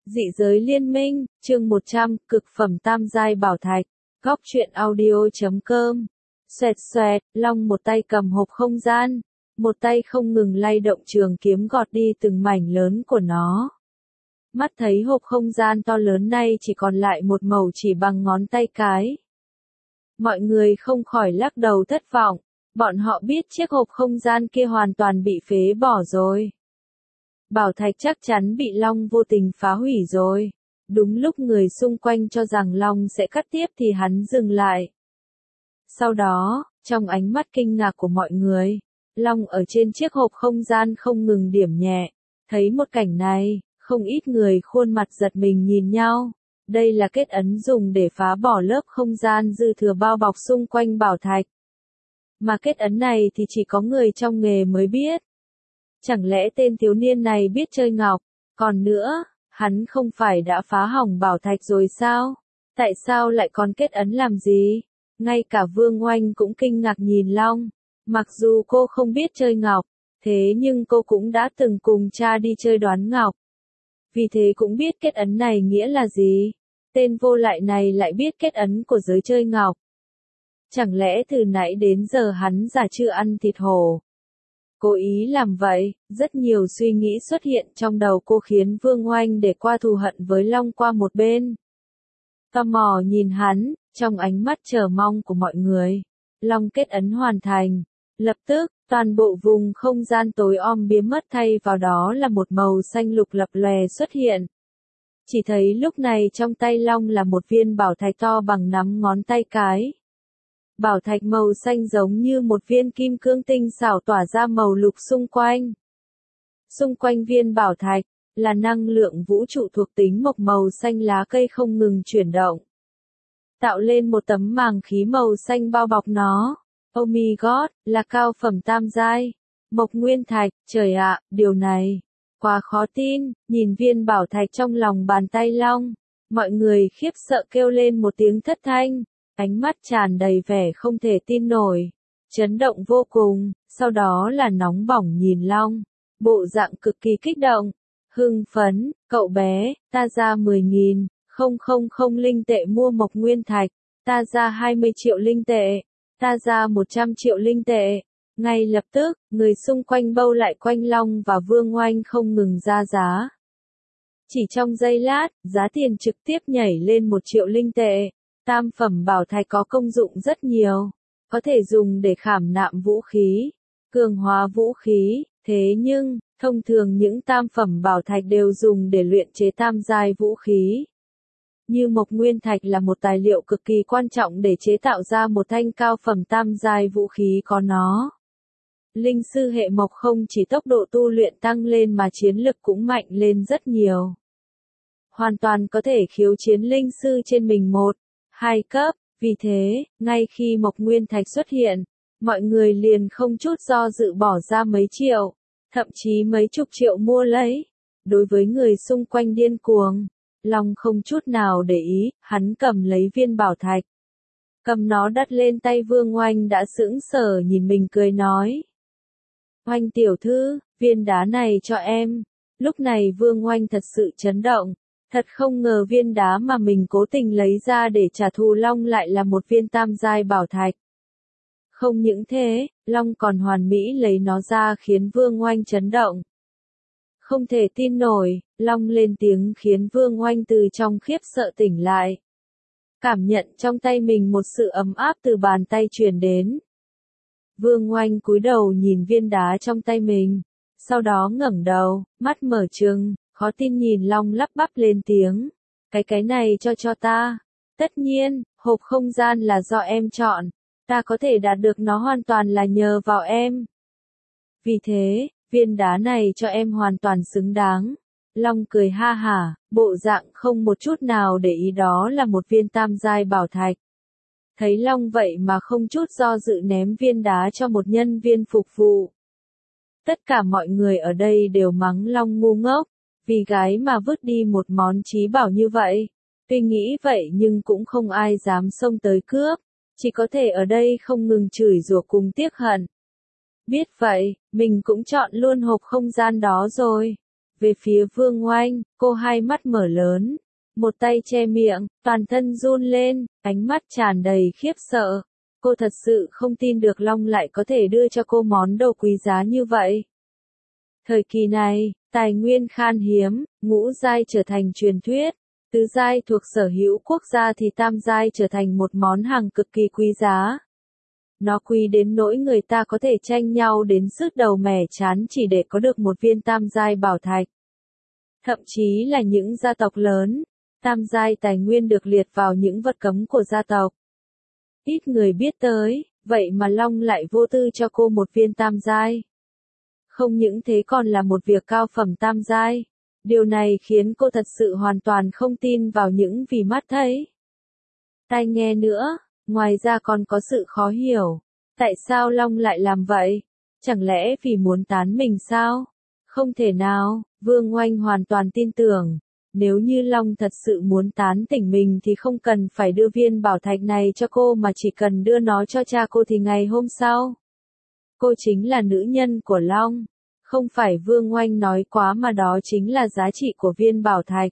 Dị giới liên minh, chương 100, cực phẩm tam giai bảo thạch. Góc truyện audio.com. Xoẹt xoẹt, Long một tay cầm hộp không gian, một tay không ngừng lay động trường kiếm gọt đi từng mảnh lớn của nó. Mắt thấy hộp không gian to lớn này chỉ còn lại một mẩu chỉ bằng ngón tay cái. Mọi người không khỏi lắc đầu thất vọng, bọn họ biết chiếc hộp không gian kia hoàn toàn bị phế bỏ rồi. Bảo thạch chắc chắn bị Long vô tình phá hủy rồi. Đúng lúc người xung quanh cho rằng Long sẽ cắt tiếp thì hắn dừng lại. Sau đó, trong ánh mắt kinh ngạc của mọi người, Long ở trên chiếc hộp không gian không ngừng điểm nhẹ. Thấy một cảnh này, không ít người khuôn mặt giật mình nhìn nhau. Đây là kết ấn dùng để phá bỏ lớp không gian dư thừa bao bọc xung quanh bảo thạch. Mà kết ấn này thì chỉ có người trong nghề mới biết. Chẳng lẽ tên thiếu niên này biết chơi ngọc? Còn nữa, hắn không phải đã phá hỏng bảo thạch rồi sao? Tại sao lại còn kết ấn làm gì? Ngay cả Vương Oanh cũng kinh ngạc nhìn Long. Mặc dù cô không biết chơi ngọc, thế nhưng cô cũng đã từng cùng cha đi chơi đoán ngọc. Vì thế cũng biết kết ấn này nghĩa là gì. Tên vô lại này lại biết kết ấn của giới chơi ngọc. Chẳng lẽ từ nãy đến giờ hắn giả chưa ăn thịt hổ? Cố ý làm vậy, rất nhiều suy nghĩ xuất hiện trong đầu cô khiến Vương Oanh để qua thù hận với Long qua một bên. Tò mò nhìn hắn, trong ánh mắt chờ mong của mọi người. Long kết ấn hoàn thành. Lập tức, toàn bộ vùng không gian tối om biến mất thay vào đó là một màu xanh lục lập lòe xuất hiện. Chỉ thấy lúc này trong tay Long là một viên bảo thạch to bằng nắm ngón tay cái. Bảo thạch màu xanh giống như một viên kim cương tinh xảo tỏa ra màu lục xung quanh. Xung quanh viên bảo thạch, là năng lượng vũ trụ thuộc tính mộc màu xanh lá cây không ngừng chuyển động. Tạo lên một tấm màng khí màu xanh bao bọc nó. Oh my god, là cao phẩm tam giai. Mộc nguyên thạch, trời ạ, điều này quá khó tin. Nhìn viên bảo thạch trong lòng bàn tay Long, mọi người khiếp sợ kêu lên một tiếng thất thanh. Ánh mắt tràn đầy vẻ không thể tin nổi, chấn động vô cùng, sau đó là nóng bỏng nhìn Long, bộ dạng cực kỳ kích động, hưng phấn, cậu bé, ta ra 10.000 linh tệ mua mộc nguyên thạch, ta ra 20 triệu linh tệ, ta ra 100 triệu linh tệ. Ngay lập tức, người xung quanh bâu lại quanh Long và Vương Oanh không ngừng ra giá. Chỉ trong giây lát, giá tiền trực tiếp nhảy lên 1 triệu linh tệ. Tam phẩm bảo thạch có công dụng rất nhiều, có thể dùng để khảm nạm vũ khí, cường hóa vũ khí, thế nhưng, thông thường những tam phẩm bảo thạch đều dùng để luyện chế tam giai vũ khí. Như mộc nguyên thạch là một tài liệu cực kỳ quan trọng để chế tạo ra một thanh cao phẩm tam giai vũ khí có nó. Linh sư hệ mộc không chỉ tốc độ tu luyện tăng lên mà chiến lực cũng mạnh lên rất nhiều. Hoàn toàn có thể khiêu chiến linh sư trên mình 1-2 cấp, vì thế, ngay khi mộc nguyên thạch xuất hiện, mọi người liền không chút do dự bỏ ra mấy triệu, thậm chí mấy chục triệu mua lấy. Đối với người xung quanh điên cuồng, Long không chút nào để ý, hắn cầm lấy viên bảo thạch. Cầm nó đặt lên tay Vương Oanh đã sững sờ nhìn mình cười nói. Oanh tiểu thư, viên đá này cho em. Lúc này Vương Oanh thật sự chấn động. Thật không ngờ viên đá mà mình cố tình lấy ra để trả thù Long lại là một viên tam giai bảo thạch. Không những thế, Long còn hoàn mỹ lấy nó ra khiến Vương Oanh chấn động. Không thể tin nổi, Long lên tiếng khiến Vương Oanh từ trong khiếp sợ tỉnh lại. Cảm nhận trong tay mình một sự ấm áp từ bàn tay truyền đến. Vương Oanh cúi đầu nhìn viên đá trong tay mình, sau đó ngẩng đầu, mắt mở trừng. Khó tin nhìn Long lắp bắp lên tiếng. Cái này cho ta. Tất nhiên, hộp không gian là do em chọn. Ta có thể đạt được nó hoàn toàn là nhờ vào em. Vì thế, viên đá này cho em hoàn toàn xứng đáng. Long cười ha hả, bộ dạng không một chút nào để ý đó là một viên tam giai bảo thạch. Thấy Long vậy mà không chút do dự ném viên đá cho một nhân viên phục vụ. Tất cả mọi người ở đây đều mắng Long ngu ngốc. Vì gái mà vứt đi một món trí bảo như vậy. Tuy nghĩ vậy nhưng cũng không ai dám xông tới cướp. Chỉ có thể ở đây không ngừng chửi rủa cùng tiếc hận. Biết vậy, mình cũng chọn luôn hộp không gian đó rồi. về phía Vương Oanh, cô hai mắt mở lớn, một tay che miệng, toàn thân run lên, ánh mắt tràn đầy khiếp sợ. Cô thật sự không tin được Long lại có thể đưa cho cô món đồ quý giá như vậy. Thời kỳ này, tài nguyên khan hiếm, ngũ giai trở thành truyền thuyết, tứ giai thuộc sở hữu quốc gia thì tam giai trở thành một món hàng cực kỳ quý giá. Nó quý đến nỗi người ta có thể tranh nhau đến sứt đầu mẻ trán chỉ để có được một viên tam giai bảo thạch. Thậm chí là những gia tộc lớn, tam giai tài nguyên được liệt vào những vật cấm của gia tộc. Ít người biết tới, vậy mà Long lại vô tư cho cô một viên tam giai. Không những thế còn là một việc cao phẩm tam giai. Điều này khiến cô thật sự hoàn toàn không tin vào những vì mắt thấy. Tai nghe nữa, ngoài ra còn có sự khó hiểu. Tại sao Long lại làm vậy? Chẳng lẽ vì muốn tán mình sao? Không thể nào, Vương Oanh hoàn toàn tin tưởng. Nếu như Long thật sự muốn tán tỉnh mình thì không cần phải đưa viên bảo thạch này cho cô mà chỉ cần đưa nó cho cha cô thì ngày hôm sau. Cô chính là nữ nhân của Long. Không phải Vương Oanh nói quá mà đó chính là giá trị của viên bảo thạch.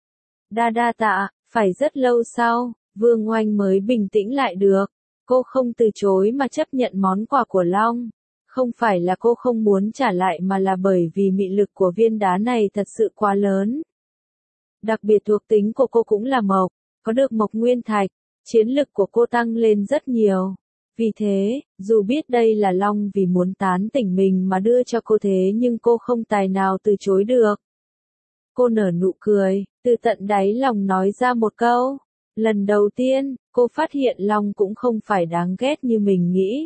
Đa tạ, phải rất lâu sau, Vương Oanh mới bình tĩnh lại được. Cô không từ chối mà chấp nhận món quà của Long. Không phải là cô không muốn trả lại mà là bởi vì mị lực của viên đá này thật sự quá lớn. Đặc biệt thuộc tính của cô cũng là mộc, có được mộc nguyên thạch, chiến lực của cô tăng lên rất nhiều. Vì thế, dù biết đây là Long vì muốn tán tỉnh mình mà đưa cho cô thế nhưng cô không tài nào từ chối được. Cô nở nụ cười, từ tận đáy lòng nói ra một câu. Lần đầu tiên, cô phát hiện Long cũng không phải đáng ghét như mình nghĩ.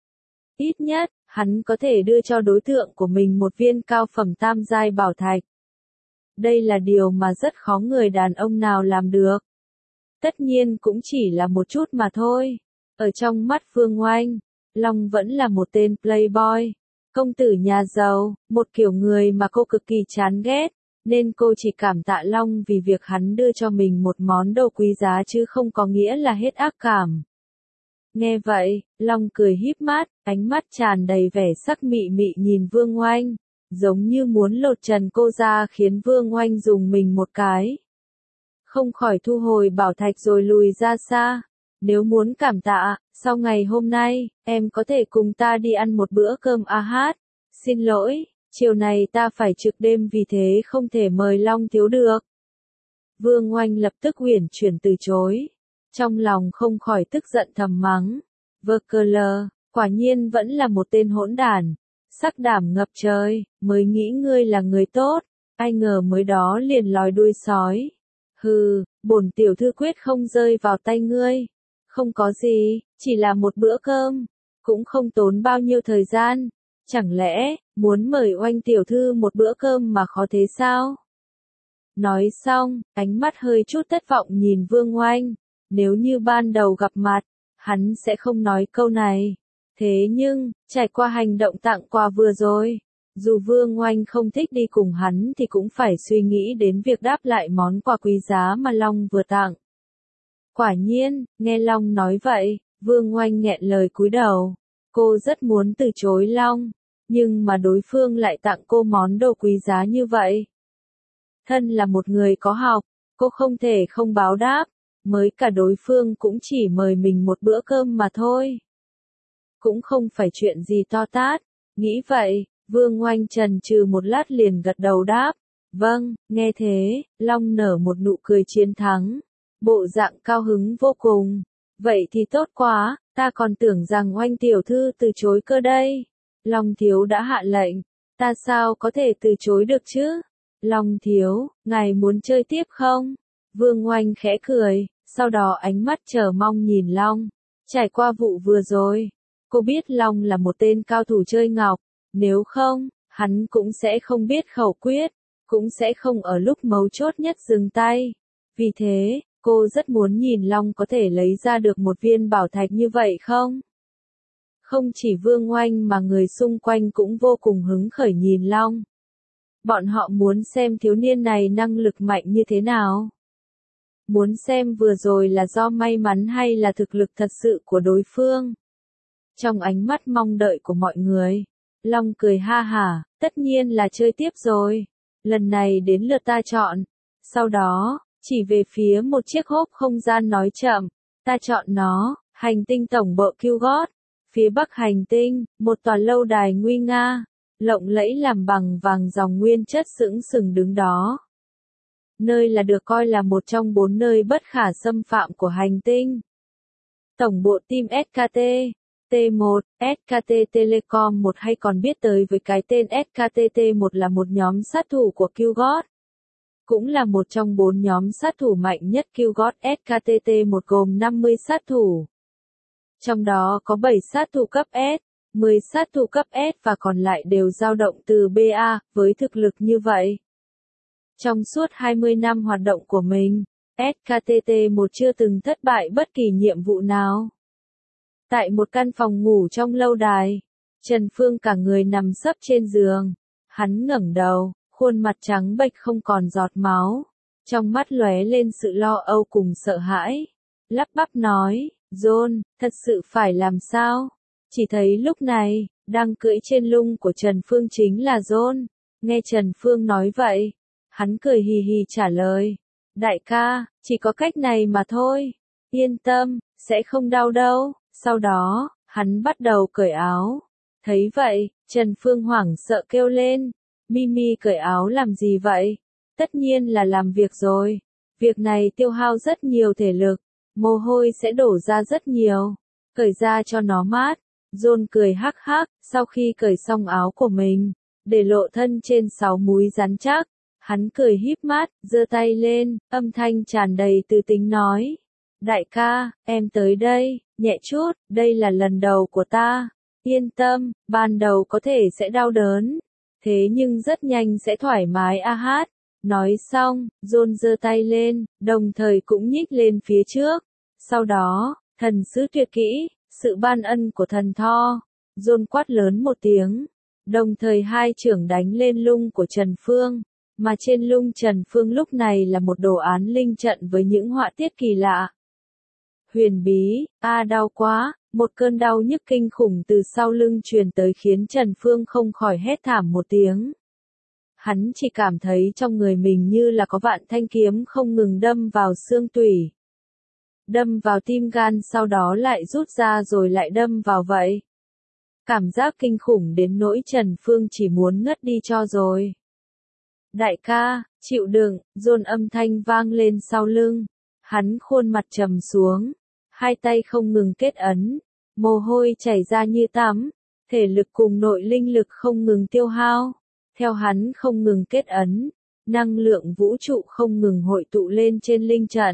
Ít nhất, hắn có thể đưa cho đối tượng của mình một viên cao phẩm tam giai bảo thạch. Đây là điều mà rất khó người đàn ông nào làm được. Tất nhiên cũng chỉ là một chút mà thôi. Ở trong mắt Vương Oanh, Long vẫn là một tên playboy, công tử nhà giàu, một kiểu người mà cô cực kỳ chán ghét, nên cô chỉ cảm tạ Long vì việc hắn đưa cho mình một món đồ quý giá chứ không có nghĩa là hết ác cảm. Nghe vậy, Long cười híp mắt, ánh mắt tràn đầy vẻ sắc mị mị nhìn Vương Oanh, giống như muốn lột trần cô ra khiến Vương Oanh dùng mình một cái. Không khỏi thu hồi bảo thạch rồi lùi ra xa. Nếu muốn cảm tạ, sau ngày hôm nay, em có thể cùng ta đi ăn một bữa cơm à hát. Xin lỗi, chiều này ta phải trực đêm vì thế không thể mời Long thiếu được. Vương Oanh lập tức uyển chuyển từ chối. Trong lòng không khỏi tức giận thầm mắng. Vơ cơ lơ, quả nhiên vẫn là một tên hỗn đản. Sắc đảm ngập trời, mới nghĩ ngươi là người tốt. Ai ngờ mới đó liền lòi đuôi sói. Hừ, bổn tiểu thư quyết không rơi vào tay ngươi. Không có gì, chỉ là một bữa cơm, cũng không tốn bao nhiêu thời gian. Chẳng lẽ, muốn mời Oanh tiểu thư một bữa cơm mà khó thế sao? Nói xong, ánh mắt hơi chút thất vọng nhìn Vương Oanh. Nếu như ban đầu gặp mặt, hắn sẽ không nói câu này. Thế nhưng, trải qua hành động tặng quà vừa rồi, dù Vương Oanh không thích đi cùng hắn thì cũng phải suy nghĩ đến việc đáp lại món quà quý giá mà Long vừa tặng. Quả nhiên, nghe Long nói vậy, Vương Oanh nghẹn lời cúi đầu. Cô rất muốn từ chối Long, nhưng mà đối phương lại tặng cô món đồ quý giá như vậy. Thân là một người có học, cô không thể không báo đáp, mới cả đối phương cũng chỉ mời mình một bữa cơm mà thôi. Cũng không phải chuyện gì to tát, nghĩ vậy, Vương Oanh chần chừ một lát liền gật đầu đáp. Vâng, nghe thế, Long nở một nụ cười chiến thắng. Bộ dạng cao hứng vô cùng. Vậy thì tốt quá, ta còn tưởng rằng Oanh tiểu thư từ chối cơ đây. Long thiếu đã hạ lệnh, ta sao có thể từ chối được chứ? Long thiếu, ngài muốn chơi tiếp không? Vương Oanh khẽ cười, sau đó ánh mắt chờ mong nhìn Long. Trải qua vụ vừa rồi, cô biết Long là một tên cao thủ chơi ngọc, nếu không, hắn cũng sẽ không biết khẩu quyết, cũng sẽ không ở lúc mấu chốt nhất dừng tay. Vì thế, cô rất muốn nhìn Long có thể lấy ra được một viên bảo thạch như vậy không? Không chỉ Vương Oanh mà người xung quanh cũng vô cùng hứng khởi nhìn Long. Bọn họ muốn xem thiếu niên này năng lực mạnh như thế nào. Muốn xem vừa rồi là do may mắn hay là thực lực thật sự của đối phương. Trong ánh mắt mong đợi của mọi người, Long cười ha hả, tất nhiên là chơi tiếp rồi. lần này đến lượt ta chọn. Sau đó, chỉ về phía một chiếc hộp không gian nói chậm, ta chọn nó, hành tinh tổng bộ Qgos. Phía bắc hành tinh, một tòa lâu đài nguy nga, lộng lẫy làm bằng vàng dòng nguyên chất sững sừng đứng đó. Nơi là được coi là một trong 4 nơi bất khả xâm phạm của hành tinh. Tổng bộ team SKT, T1, SKT Telecom 1 hay còn biết tới với cái tên SKTT1 là một nhóm sát thủ của Qgos. Cũng là một trong 4 nhóm sát thủ mạnh nhất Qgos. SKTT1 gồm 50 sát thủ. Trong đó có 7 sát thủ cấp S, 10 sát thủ cấp S và còn lại đều dao động từ BA, với thực lực như vậy. Trong suốt 20 năm hoạt động của mình, SKTT1 chưa từng thất bại bất kỳ nhiệm vụ nào. Tại một căn phòng ngủ trong lâu đài, Trần Phương cả người nằm sấp trên giường. Hắn ngẩng đầu, khuôn mặt trắng bệch không còn giọt máu. Trong mắt lóe lên sự lo âu cùng sợ hãi. Lắp bắp nói, John, thật sự phải làm sao? Chỉ thấy lúc này, đang cưỡi trên lưng của Trần Phương chính là John. Nghe Trần Phương nói vậy, hắn cười hì hì trả lời. Đại ca, chỉ có cách này mà thôi. Yên tâm, sẽ không đau đâu. Sau đó, hắn bắt đầu cởi áo. Thấy vậy, Trần Phương hoảng sợ kêu lên. Mimi cởi áo làm gì vậy? Tất nhiên là làm việc rồi. Việc này tiêu hao rất nhiều thể lực. Mồ hôi sẽ đổ ra rất nhiều. Cởi ra cho nó mát. John cười hắc hắc, sau khi cởi xong áo của mình, để lộ thân trên 6 múi rắn chắc. Hắn cười híp mắt, giơ tay lên, âm thanh tràn đầy từ tính nói. Đại ca, em tới đây, nhẹ chút, đây là lần đầu của ta. Yên tâm, ban đầu có thể sẽ đau đớn. Thế nhưng rất nhanh sẽ thoải mái a hát. Nói xong, John giơ tay lên, đồng thời cũng nhích lên phía trước. Sau đó, thần sứ tuyệt kỹ, sự ban ân của thần Thor. John quát lớn một tiếng. Đồng thời hai chưởng đánh lên lưng của Trần Phương. Mà trên lưng Trần Phương lúc này là một đồ án linh trận với những họa tiết kỳ lạ. Huyền bí, đau quá, một cơn đau nhức kinh khủng từ sau lưng truyền tới khiến Trần Phương không khỏi hét thảm một tiếng. Hắn chỉ cảm thấy trong người mình như là có vạn thanh kiếm không ngừng đâm vào xương tủy. Đâm vào tim gan sau đó lại rút ra rồi lại đâm vào vậy. Cảm giác kinh khủng đến nỗi Trần Phương chỉ muốn ngất đi cho rồi. Đại ca, chịu đựng, John âm thanh vang lên sau lưng. Hắn khuôn mặt trầm xuống. Hai tay không ngừng kết ấn. Mồ hôi chảy ra như tắm. Thể lực cùng nội linh lực không ngừng tiêu hao. Theo hắn không ngừng kết ấn. Năng lượng vũ trụ không ngừng hội tụ lên trên linh trận.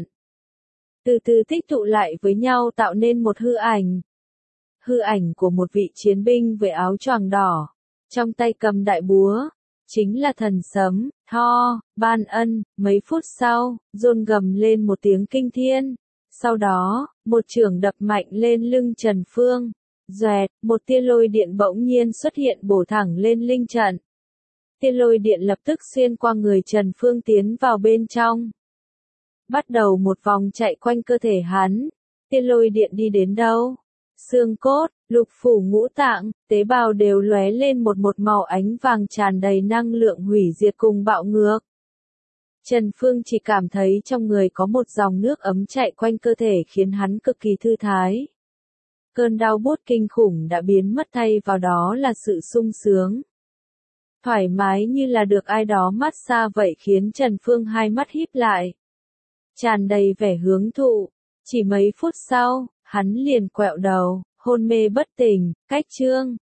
Từ từ tích tụ lại với nhau tạo nên một hư ảnh. Hư ảnh của một vị chiến binh với áo choàng đỏ. Trong tay cầm đại búa. Chính là thần sấm, Thor, ban ân. Mấy phút sau, John gầm lên một tiếng kinh thiên. Sau đó, một chưởng đập mạnh lên lưng Trần Phương. Doẹt, một tia lôi điện bỗng nhiên xuất hiện bổ thẳng lên linh trận. Tia lôi điện lập tức xuyên qua người Trần Phương tiến vào bên trong. Bắt đầu một vòng chạy quanh cơ thể hắn. Tia lôi điện đi đến đâu? Xương cốt, lục phủ ngũ tạng, tế bào đều lóe lên một màu ánh vàng tràn đầy năng lượng hủy diệt cùng bạo ngược. Trần Phương chỉ cảm thấy trong người có một dòng nước ấm chạy quanh cơ thể khiến hắn cực kỳ thư thái. Cơn đau buốt kinh khủng đã biến mất thay vào đó là sự sung sướng. Thoải mái như là được ai đó massage vậy khiến Trần Phương hai mắt híp lại. Tràn đầy vẻ hưởng thụ. Chỉ mấy phút sau, hắn liền quẹo đầu, hôn mê bất tỉnh, cách chương.